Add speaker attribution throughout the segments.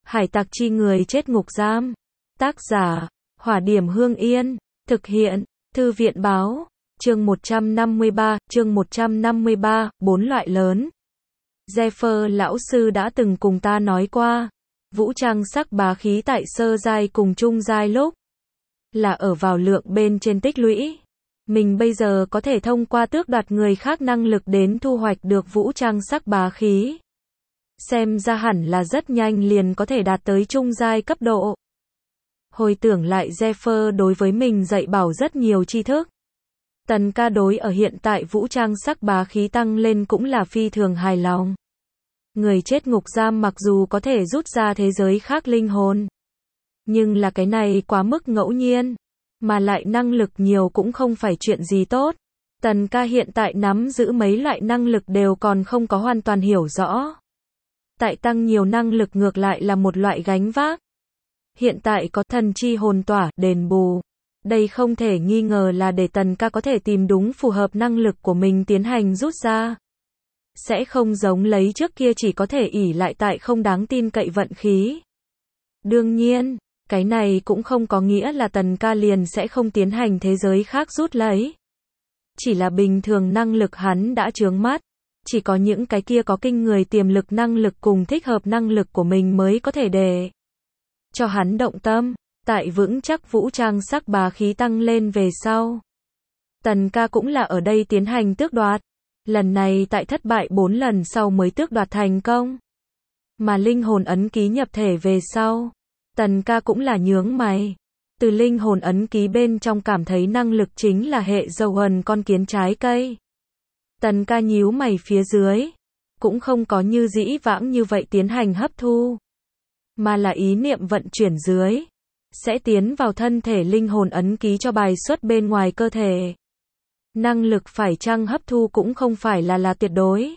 Speaker 1: Hải tặc chi người chết ngục giam. Tác giả, Hỏa Điểm Hương Yên. Thực hiện, Thư viện báo. Chương 153, bốn loại lớn. Zephyr lão sư đã từng cùng ta nói qua, vũ trang sắc bá khí tại sơ giai cùng trung giai lúc là ở vào lượng bên trên tích lũy. Mình bây giờ có thể thông qua tước đoạt người khác năng lực đến thu hoạch được vũ trang sắc bá khí. Xem ra hẳn là rất nhanh liền có thể đạt tới trung giai cấp độ. Hồi tưởng lại Zephyr đối với mình dạy bảo rất nhiều tri thức. Tần ca đối ở hiện tại vũ trang sắc bá khí tăng lên cũng là phi thường hài lòng. Người chết ngục giam mặc dù có thể rút ra thế giới khác linh hồn, nhưng là cái này quá mức ngẫu nhiên, mà lại năng lực nhiều cũng không phải chuyện gì tốt. Tần ca hiện tại nắm giữ mấy loại năng lực đều còn không có hoàn toàn hiểu rõ. Tại tăng nhiều năng lực ngược lại là một loại gánh vác. Hiện tại có thần chi hồn tỏa, đền bù. Đây không thể nghi ngờ là để tần ca có thể tìm đúng phù hợp năng lực của mình tiến hành rút ra. Sẽ không giống lấy trước kia chỉ có thể ỷ lại tại không đáng tin cậy vận khí. Đương nhiên, cái này cũng không có nghĩa là tần ca liền sẽ không tiến hành thế giới khác rút lấy. Chỉ là bình thường năng lực hắn đã chướng mắt. Chỉ có những cái kia có kinh người tiềm lực năng lực cùng thích hợp năng lực của mình mới có thể để cho hắn động tâm. Tại vững chắc vũ trang sắc bá khí tăng lên về sau, tần ca cũng là ở đây tiến hành tước đoạt. Lần này tại thất bại 4 lần sau mới tước đoạt thành công. Mà linh hồn ấn ký nhập thể về sau, tần ca cũng là nhướng mày. Từ linh hồn ấn ký bên trong cảm thấy năng lực chính là hệ dầu hần con kiến trái cây. Tần ca nhíu mày phía dưới, cũng không có như dĩ vãng như vậy tiến hành hấp thu, mà là ý niệm vận chuyển dưới, sẽ tiến vào thân thể linh hồn ấn ký cho bài xuất bên ngoài cơ thể. Năng lực phải chăng hấp thu cũng không phải là tuyệt đối.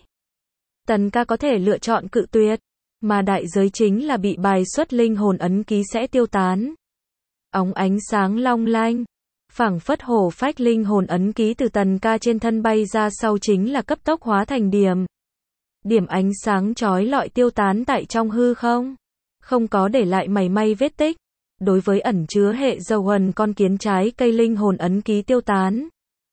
Speaker 1: Tần ca có thể lựa chọn cự tuyệt, mà đại giới chính là bị bài xuất linh hồn ấn ký sẽ tiêu tán. Óng ánh sáng long lanh, phảng phất hổ phách linh hồn ấn ký từ tần ca trên thân bay ra sau chính là cấp tốc hóa thành điểm. Điểm ánh sáng chói lọi tiêu tán tại trong hư không, không có để lại mảy may vết tích. Đối với ẩn chứa hệ dầu hần con kiến trái cây linh hồn ấn ký tiêu tán,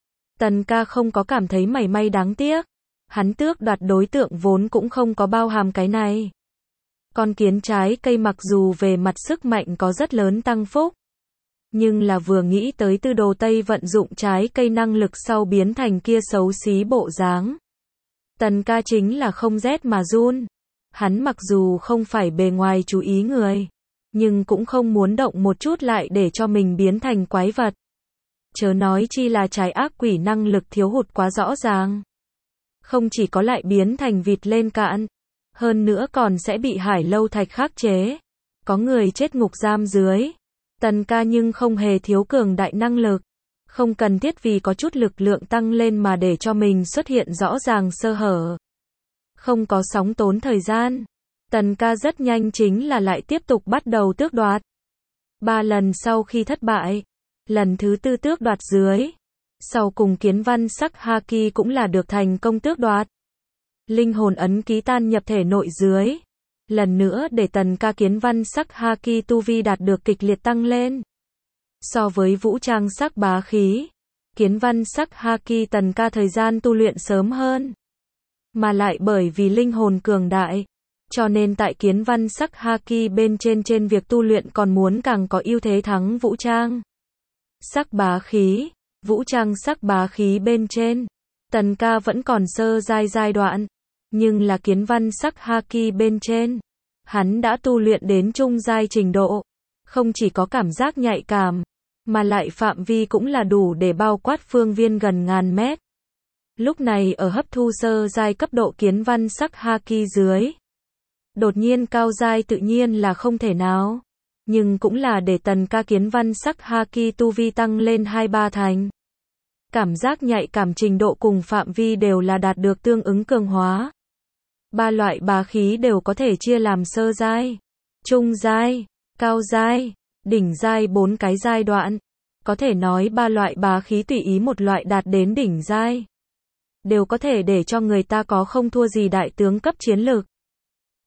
Speaker 1: tần ca không có cảm thấy mảy may đáng tiếc. Hắn tước đoạt đối tượng vốn cũng không có bao hàm cái này. Con kiến trái cây mặc dù về mặt sức mạnh có rất lớn tăng phúc, nhưng là vừa nghĩ tới Tư Đồ Tây vận dụng trái cây năng lực sau biến thành kia xấu xí bộ dáng, tần ca chính là không rét mà run. Hắn mặc dù không phải bề ngoài chú ý người, nhưng cũng không muốn động một chút lại để cho mình biến thành quái vật. Chớ nói chi là trái ác quỷ năng lực thiếu hụt quá rõ ràng. Không chỉ có lại biến thành vịt lên cạn, hơn nữa còn sẽ bị hải lâu thạch khắc chế. Có người chết ngục giam dưới. Tần ca nhưng không hề thiếu cường đại năng lực. Không cần thiết vì có chút lực lượng tăng lên mà để cho mình xuất hiện rõ ràng sơ hở. Không có sóng tốn thời gian. Tần ca rất nhanh chính là lại tiếp tục bắt đầu tước đoạt. 3 lần sau khi thất bại, lần thứ 4 tước đoạt dưới. Sau cùng kiến văn sắc haki cũng là được thành công tước đoạt. Linh hồn ấn ký tan nhập thể nội dưới. Lần nữa để tần ca kiến văn sắc haki tu vi đạt được kịch liệt tăng lên. So với vũ trang sắc bá khí, kiến văn sắc haki tần ca thời gian tu luyện sớm hơn. Mà lại bởi vì linh hồn cường đại, cho nên tại kiến văn sắc haki bên trên việc tu luyện còn muốn càng có ưu thế thắng vũ trang sắc bá khí. Vũ trang sắc bá khí bên trên, tần ca vẫn còn sơ giai đoạn, nhưng là kiến văn sắc haki bên trên, hắn đã tu luyện đến trung giai trình độ, không chỉ có cảm giác nhạy cảm, mà lại phạm vi cũng là đủ để bao quát phương viên gần ngàn mét. Lúc này ở hấp thu sơ giai cấp độ kiến văn sắc haki dưới, đột nhiên cao giai tự nhiên là không thể nào, nhưng cũng là để tần ca kiến văn sắc haki tu vi tăng lên 2-3 thành. Cảm giác nhạy cảm trình độ cùng phạm vi đều là đạt được tương ứng cường hóa. 3 loại bá khí đều có thể chia làm sơ giai, trung giai, cao giai, đỉnh giai 4 cái giai đoạn. Có thể nói 3 loại bá khí tùy ý một loại đạt đến đỉnh giai, đều có thể để cho người ta có không thua gì đại tướng cấp chiến lược.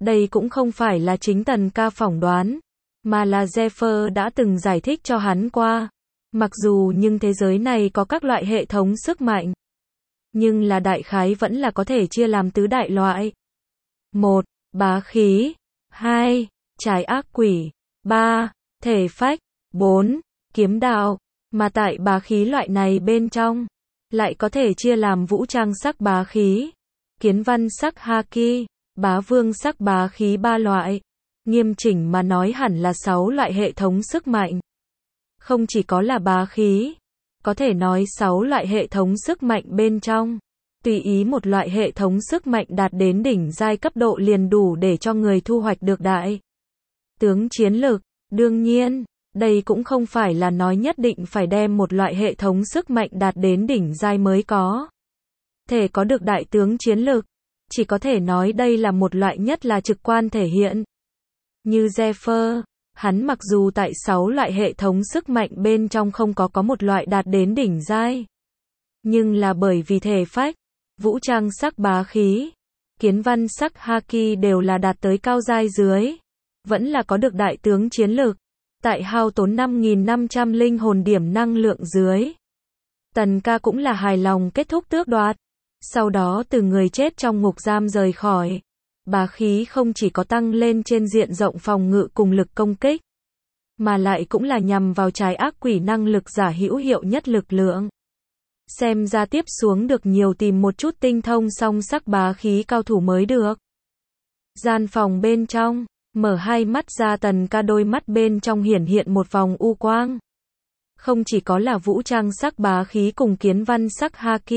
Speaker 1: Đây cũng không phải là chính Tần Ca phỏng đoán, mà là Zephyr đã từng giải thích cho hắn qua. Mặc dù nhưng thế giới này có các loại hệ thống sức mạnh, nhưng là đại khái vẫn là có thể chia làm tứ đại loại. 1. Bá khí. 2. Trái ác quỷ. 3. Thể phách. 4. Kiếm đạo. Mà tại bá khí loại này bên trong, lại có thể chia làm vũ trang sắc bá khí, kiến văn sắc haki, bá vương sắc bá khí 3 loại. Nghiêm chỉnh mà nói hẳn là 6 loại hệ thống sức mạnh. Không chỉ có là bá khí, có thể nói 6 loại hệ thống sức mạnh bên trong. Tùy ý một loại hệ thống sức mạnh đạt đến đỉnh giai cấp độ liền đủ để cho người thu hoạch được đại tướng chiến lực. Đương nhiên, đây cũng không phải là nói nhất định phải đem một loại hệ thống sức mạnh đạt đến đỉnh giai mới có thể có được đại tướng chiến lực. Chỉ có thể nói đây là một loại nhất là trực quan thể hiện. Như Zephyr, hắn mặc dù tại 6 loại hệ thống sức mạnh bên trong không có một loại đạt đến đỉnh giai, nhưng là bởi vì thể phách, vũ trang sắc bá khí, kiến văn sắc haki đều là đạt tới cao giai dưới, vẫn là có được đại tướng chiến lực. Tại hao tốn 5.500 linh hồn điểm năng lượng dưới, Tần Ca cũng là hài lòng kết thúc tước đoạt. Sau đó từ người chết trong ngục giam rời khỏi. Bá khí không chỉ có tăng lên trên diện rộng phòng ngự cùng lực công kích, mà lại cũng là nhằm vào trái ác quỷ năng lực giả hữu hiệu nhất lực lượng. Xem ra tiếp xuống được nhiều tìm một chút tinh thông song sắc bá khí cao thủ mới được. Gian phòng bên trong, mở hai mắt ra Tần Ca đôi mắt bên trong hiển hiện một vòng u quang. Không chỉ có là vũ trang sắc bá khí cùng kiến văn sắc haki.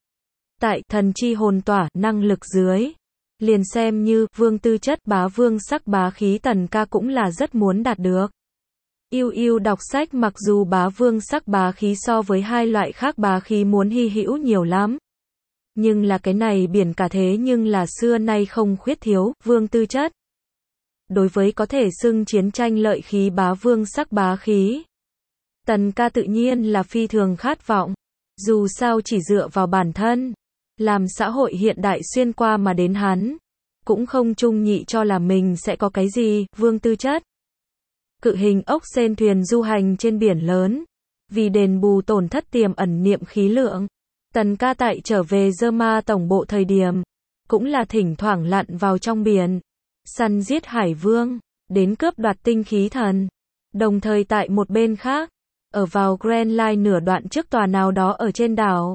Speaker 1: Tại thần chi hồn tỏa năng lực dưới, liền xem như vương tư chất bá vương sắc bá khí Tần Ca cũng là rất muốn đạt được. Yêu đọc sách mặc dù bá vương sắc bá khí so với hai loại khác bá khí muốn hy hữu nhiều lắm. Nhưng là cái này biển cả thế nhưng là xưa nay không khuyết thiếu, vương tư chất. Đối với có thể xưng chiến tranh lợi khí bá vương sắc bá khí, Tần Ca tự nhiên là phi thường khát vọng. Dù sao chỉ dựa vào bản thân, làm xã hội hiện đại xuyên qua mà đến hắn, cũng không chung nhị cho là mình sẽ có cái gì, vương tư chất. Cự hình ốc sên thuyền du hành trên biển lớn, vì đền bù tổn thất tiềm ẩn niệm khí lượng, Tần Ca tại trở về Zerma tổng bộ thời điểm, cũng là thỉnh thoảng lặn vào trong biển, săn giết hải vương, đến cướp đoạt tinh khí thần. Đồng thời tại một bên khác, ở vào Grand Line nửa đoạn trước tòa nào đó ở trên đảo.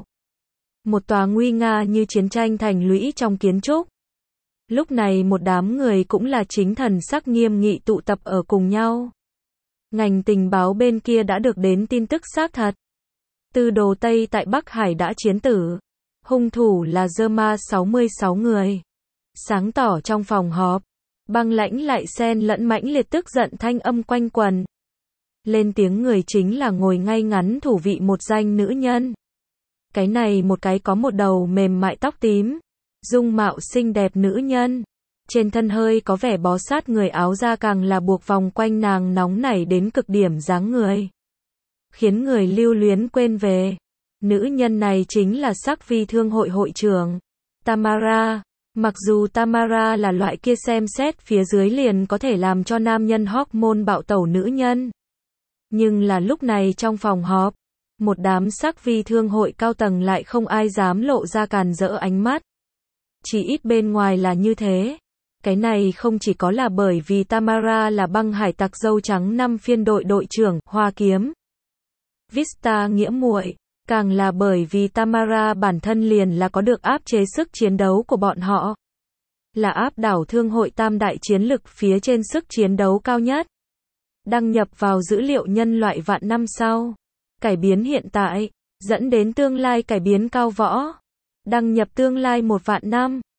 Speaker 1: Một tòa nguy nga như chiến tranh thành lũy trong kiến trúc. Lúc này một đám người cũng là chính thần sắc nghiêm nghị tụ tập ở cùng nhau. Ngành tình báo bên kia đã được đến tin tức xác thật. Từ Đồ Tây tại Bắc Hải đã chiến tử. Hung thủ là Zerma 66 người. Sáng tỏ trong phòng họp, băng lãnh lại xen lẫn mãnh liệt tức giận thanh âm quanh quần. Lên tiếng người chính là ngồi ngay ngắn thủ vị một danh nữ nhân. Cái này một cái có một đầu mềm mại tóc tím, dung mạo xinh đẹp nữ nhân. Trên thân hơi có vẻ bó sát người áo da càng là buộc vòng quanh nàng nóng nảy đến cực điểm dáng người. Khiến người lưu luyến quên về. Nữ nhân này chính là sắc vi thương hội hội trưởng, Tamara. Mặc dù Tamara là loại kia xem xét phía dưới liền có thể làm cho nam nhân hormone bạo tẩu nữ nhân. Nhưng là lúc này trong phòng họp, một đám sắc vi thương hội cao tầng lại không ai dám lộ ra càn rỡ ánh mắt. Chỉ ít bên ngoài là như thế. Cái này không chỉ có là bởi vì Tamara là băng hải tặc dâu trắng 5 phiên đội đội trưởng, Hoa Kiếm Vista nghĩa muội, càng là bởi vì Tamara bản thân liền là có được áp chế sức chiến đấu của bọn họ. Là áp đảo thương hội tam đại chiến lực phía trên sức chiến đấu cao nhất. Đăng nhập vào dữ liệu nhân loại vạn năm sau. Cải biến hiện tại, dẫn đến tương lai cải biến cao võ. Đăng nhập tương lai 1 vạn năm.